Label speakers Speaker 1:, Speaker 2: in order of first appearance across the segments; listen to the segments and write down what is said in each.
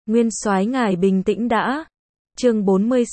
Speaker 1: Nguyên soái ngài bình tĩnh đã. Chương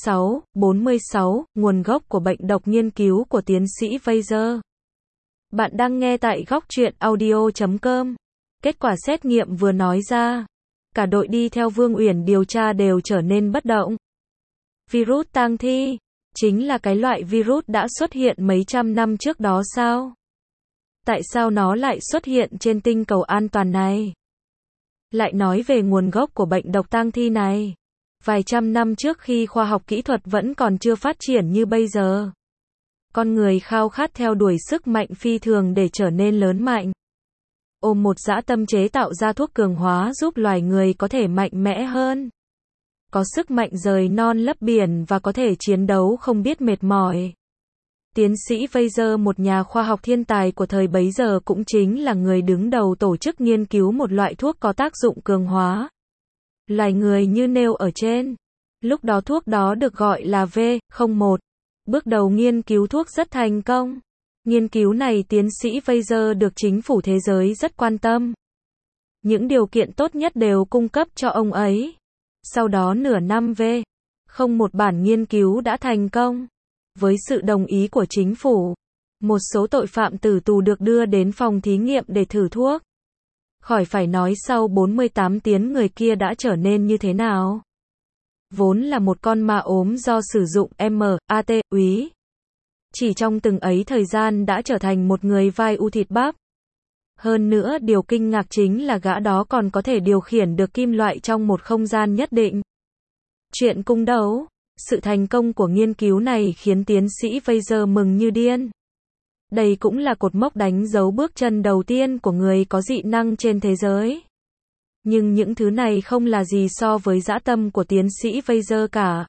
Speaker 1: 46, nguồn gốc của bệnh độc nghiên cứu của tiến sĩ Weiser. Bạn đang nghe tại góc truyện audio.com. Kết quả xét nghiệm vừa nói ra. Cả đội đi theo Vương Uyển điều tra đều trở nên bất động. Virus tang thi, chính là cái loại virus đã xuất hiện mấy trăm năm trước đó sao? Tại sao nó lại xuất hiện trên tinh cầu an toàn này? Lại nói về nguồn gốc của bệnh độc tang thi này. Vài trăm năm trước khi khoa học kỹ thuật vẫn còn chưa phát triển như bây giờ. Con người khao khát theo đuổi sức mạnh phi thường để trở nên lớn mạnh. Ôm một dã tâm chế tạo ra thuốc cường hóa giúp loài người có thể mạnh mẽ hơn. Có sức mạnh rời non lấp biển và có thể chiến đấu không biết mệt mỏi. Tiến sĩ Weiser, một nhà khoa học thiên tài của thời bấy giờ, cũng chính là người đứng đầu tổ chức nghiên cứu một loại thuốc có tác dụng cường hóa loài người như nêu ở trên. Lúc đó thuốc đó được gọi là V01. Bước đầu nghiên cứu thuốc rất thành công. Nghiên cứu này tiến sĩ Weiser được chính phủ thế giới rất quan tâm. Những điều kiện tốt nhất đều cung cấp cho ông ấy. Sau đó nửa năm V01 bản nghiên cứu đã thành công. Với sự đồng ý của chính phủ, một số tội phạm tử tù được đưa đến phòng thí nghiệm để thử thuốc. Khỏi phải nói sau 48 tiếng người kia đã trở nên như thế nào. Vốn là một con ma ốm do sử dụng MAT úy. Chỉ trong từng ấy thời gian đã trở thành một người vai u thịt bắp. Hơn nữa điều kinh ngạc chính là gã đó còn có thể điều khiển được kim loại trong một không gian nhất định. Chuyện cung đấu. Sự thành công của nghiên cứu này khiến tiến sĩ Weiser mừng như điên. Đây cũng là cột mốc đánh dấu bước chân đầu tiên của người có dị năng trên thế giới. Nhưng những thứ này không là gì so với dã tâm của tiến sĩ Weiser cả.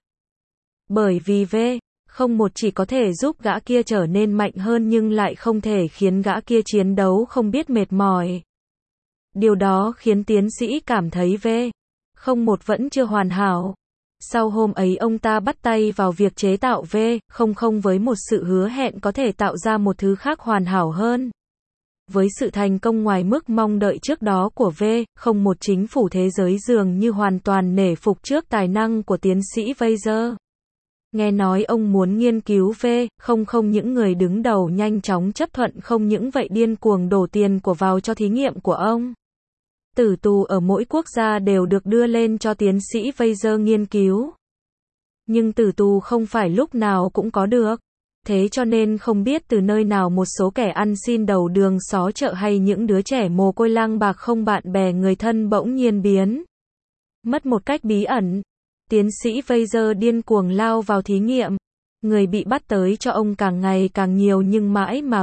Speaker 1: Bởi vì V01 chỉ có thể giúp gã kia trở nên mạnh hơn nhưng lại không thể khiến gã kia chiến đấu không biết mệt mỏi. Điều đó khiến tiến sĩ cảm thấy V01 vẫn chưa hoàn hảo. Sau hôm ấy ông ta bắt tay vào việc chế tạo V00 với một sự hứa hẹn có thể tạo ra một thứ khác hoàn hảo hơn. Với sự thành công ngoài mức mong đợi trước đó của V01, chính phủ thế giới dường như hoàn toàn nể phục trước tài năng của tiến sĩ Weiser. Nghe nói ông muốn nghiên cứu V00, những người đứng đầu nhanh chóng chấp thuận, không những vậy điên cuồng đổ tiền của vào cho thí nghiệm của ông. Tử tù ở mỗi quốc gia đều được đưa lên cho tiến sĩ Weiser nghiên cứu. Nhưng tử tù không phải lúc nào cũng có được. Thế cho nên không biết từ nơi nào một số kẻ ăn xin đầu đường xó chợ hay những đứa trẻ mồ côi lang bạc không bạn bè người thân bỗng nhiên biến mất một cách bí ẩn. Tiến sĩ Weiser điên cuồng lao vào thí nghiệm. Người bị bắt tới cho ông càng ngày càng nhiều nhưng mãi mà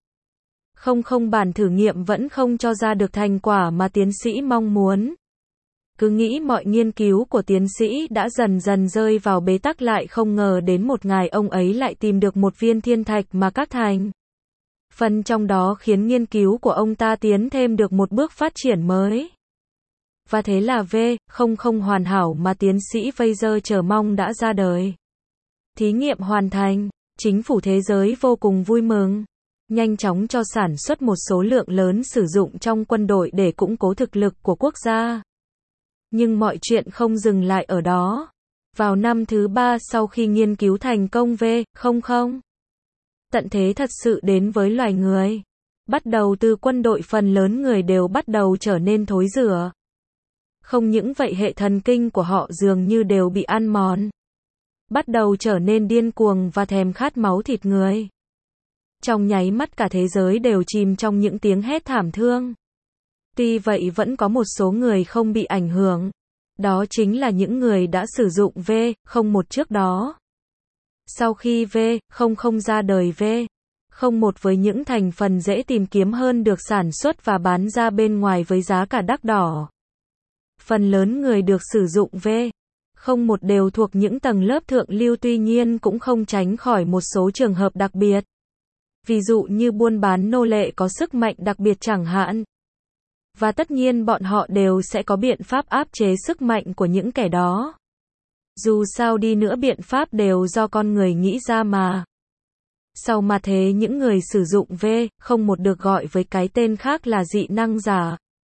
Speaker 1: V00 bản thử nghiệm vẫn không cho ra được thành quả mà tiến sĩ mong muốn. Cứ nghĩ mọi nghiên cứu của tiến sĩ đã dần dần rơi vào bế tắc, lại không ngờ đến một ngày ông ấy lại tìm được một viên thiên thạch mà các thành phần trong đó khiến nghiên cứu của ông ta tiến thêm được một bước phát triển mới. Và thế là V00 hoàn hảo mà tiến sĩ Weiser chờ mong đã ra đời. Thí nghiệm hoàn thành, chính phủ thế giới vô cùng vui mừng. Nhanh chóng cho sản xuất một số lượng lớn sử dụng trong quân đội để củng cố thực lực của quốc gia. Nhưng mọi chuyện không dừng lại ở đó. Vào năm thứ 3 sau khi nghiên cứu thành công V00, tận thế thật sự đến với loài người. Bắt đầu từ quân đội, phần lớn người đều bắt đầu trở nên thối rữa. Không những vậy, hệ thần kinh của họ dường như đều bị ăn mòn. Bắt đầu trở nên điên cuồng và thèm khát máu thịt người. Trong nháy mắt cả thế giới đều chìm trong những tiếng hét thảm thương. Tuy vậy vẫn có một số người không bị ảnh hưởng. Đó chính là những người đã sử dụng V01 trước đó. Sau khi V00 ra đời, V01 với những thành phần dễ tìm kiếm hơn được sản xuất và bán ra bên ngoài với giá cả đắt đỏ. Phần lớn người được sử dụng V01 đều thuộc những tầng lớp thượng lưu, tuy nhiên cũng không tránh khỏi một số trường hợp đặc biệt. Ví dụ như buôn bán nô lệ có sức mạnh đặc biệt chẳng hạn. Và tất nhiên bọn họ đều sẽ có biện pháp áp chế sức mạnh của những kẻ đó. Dù sao đi nữa biện pháp đều do con người nghĩ ra mà. Sau mà thế những người sử dụng V01 được gọi với cái tên khác là dị năng giả.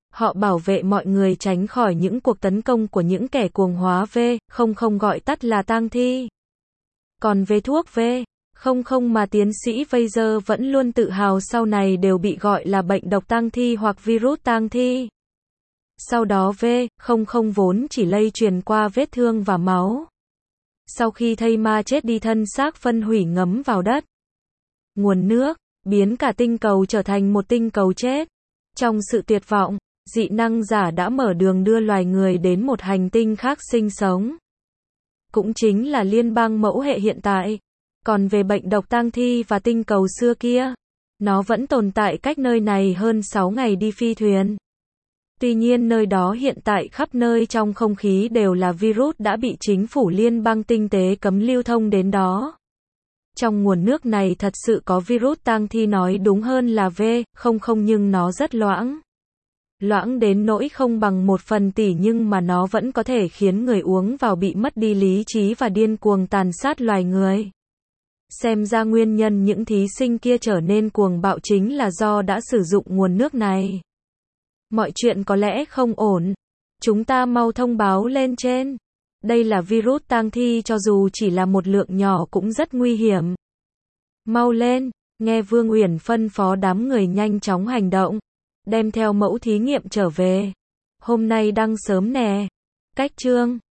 Speaker 1: Họ bảo vệ mọi người tránh khỏi những cuộc tấn công của những kẻ cuồng hóa V00 gọi tắt là tang thi. Còn về thuốc V00 mà tiến sĩ Weiser vẫn luôn tự hào sau này đều bị gọi là bệnh độc tang thi hoặc virus tang thi. Sau đó V00 vốn chỉ lây truyền qua vết thương và máu. Sau khi thây ma chết đi thân xác phân hủy ngấm vào đất. Nguồn nước, biến cả tinh cầu trở thành một tinh cầu chết. Trong sự tuyệt vọng, dị năng giả đã mở đường đưa loài người đến một hành tinh khác sinh sống. Cũng chính là liên bang mẫu hệ hiện tại. Còn về bệnh độc tang thi và tinh cầu xưa kia, nó vẫn tồn tại cách nơi này hơn 6 ngày đi phi thuyền. Tuy nhiên nơi đó hiện tại khắp nơi trong không khí đều là virus đã bị chính phủ liên bang tinh tế cấm lưu thông đến đó. Trong nguồn nước này thật sự có virus tang thi, nói đúng hơn là V00, nhưng nó rất loãng. Loãng đến nỗi không bằng 1/1000 nhưng mà nó vẫn có thể khiến người uống vào bị mất đi lý trí và điên cuồng tàn sát loài người. Xem ra nguyên nhân những thí sinh kia trở nên cuồng bạo chính là do đã sử dụng nguồn nước này. Mọi chuyện có lẽ không ổn. Chúng ta mau thông báo lên trên. Đây là virus tang thi, cho dù chỉ là một lượng nhỏ cũng rất nguy hiểm. Mau lên, nghe Vương Uyển phân phó đám người nhanh chóng hành động. Đem theo mẫu thí nghiệm trở về. Hôm nay đăng sớm nè. Cách chương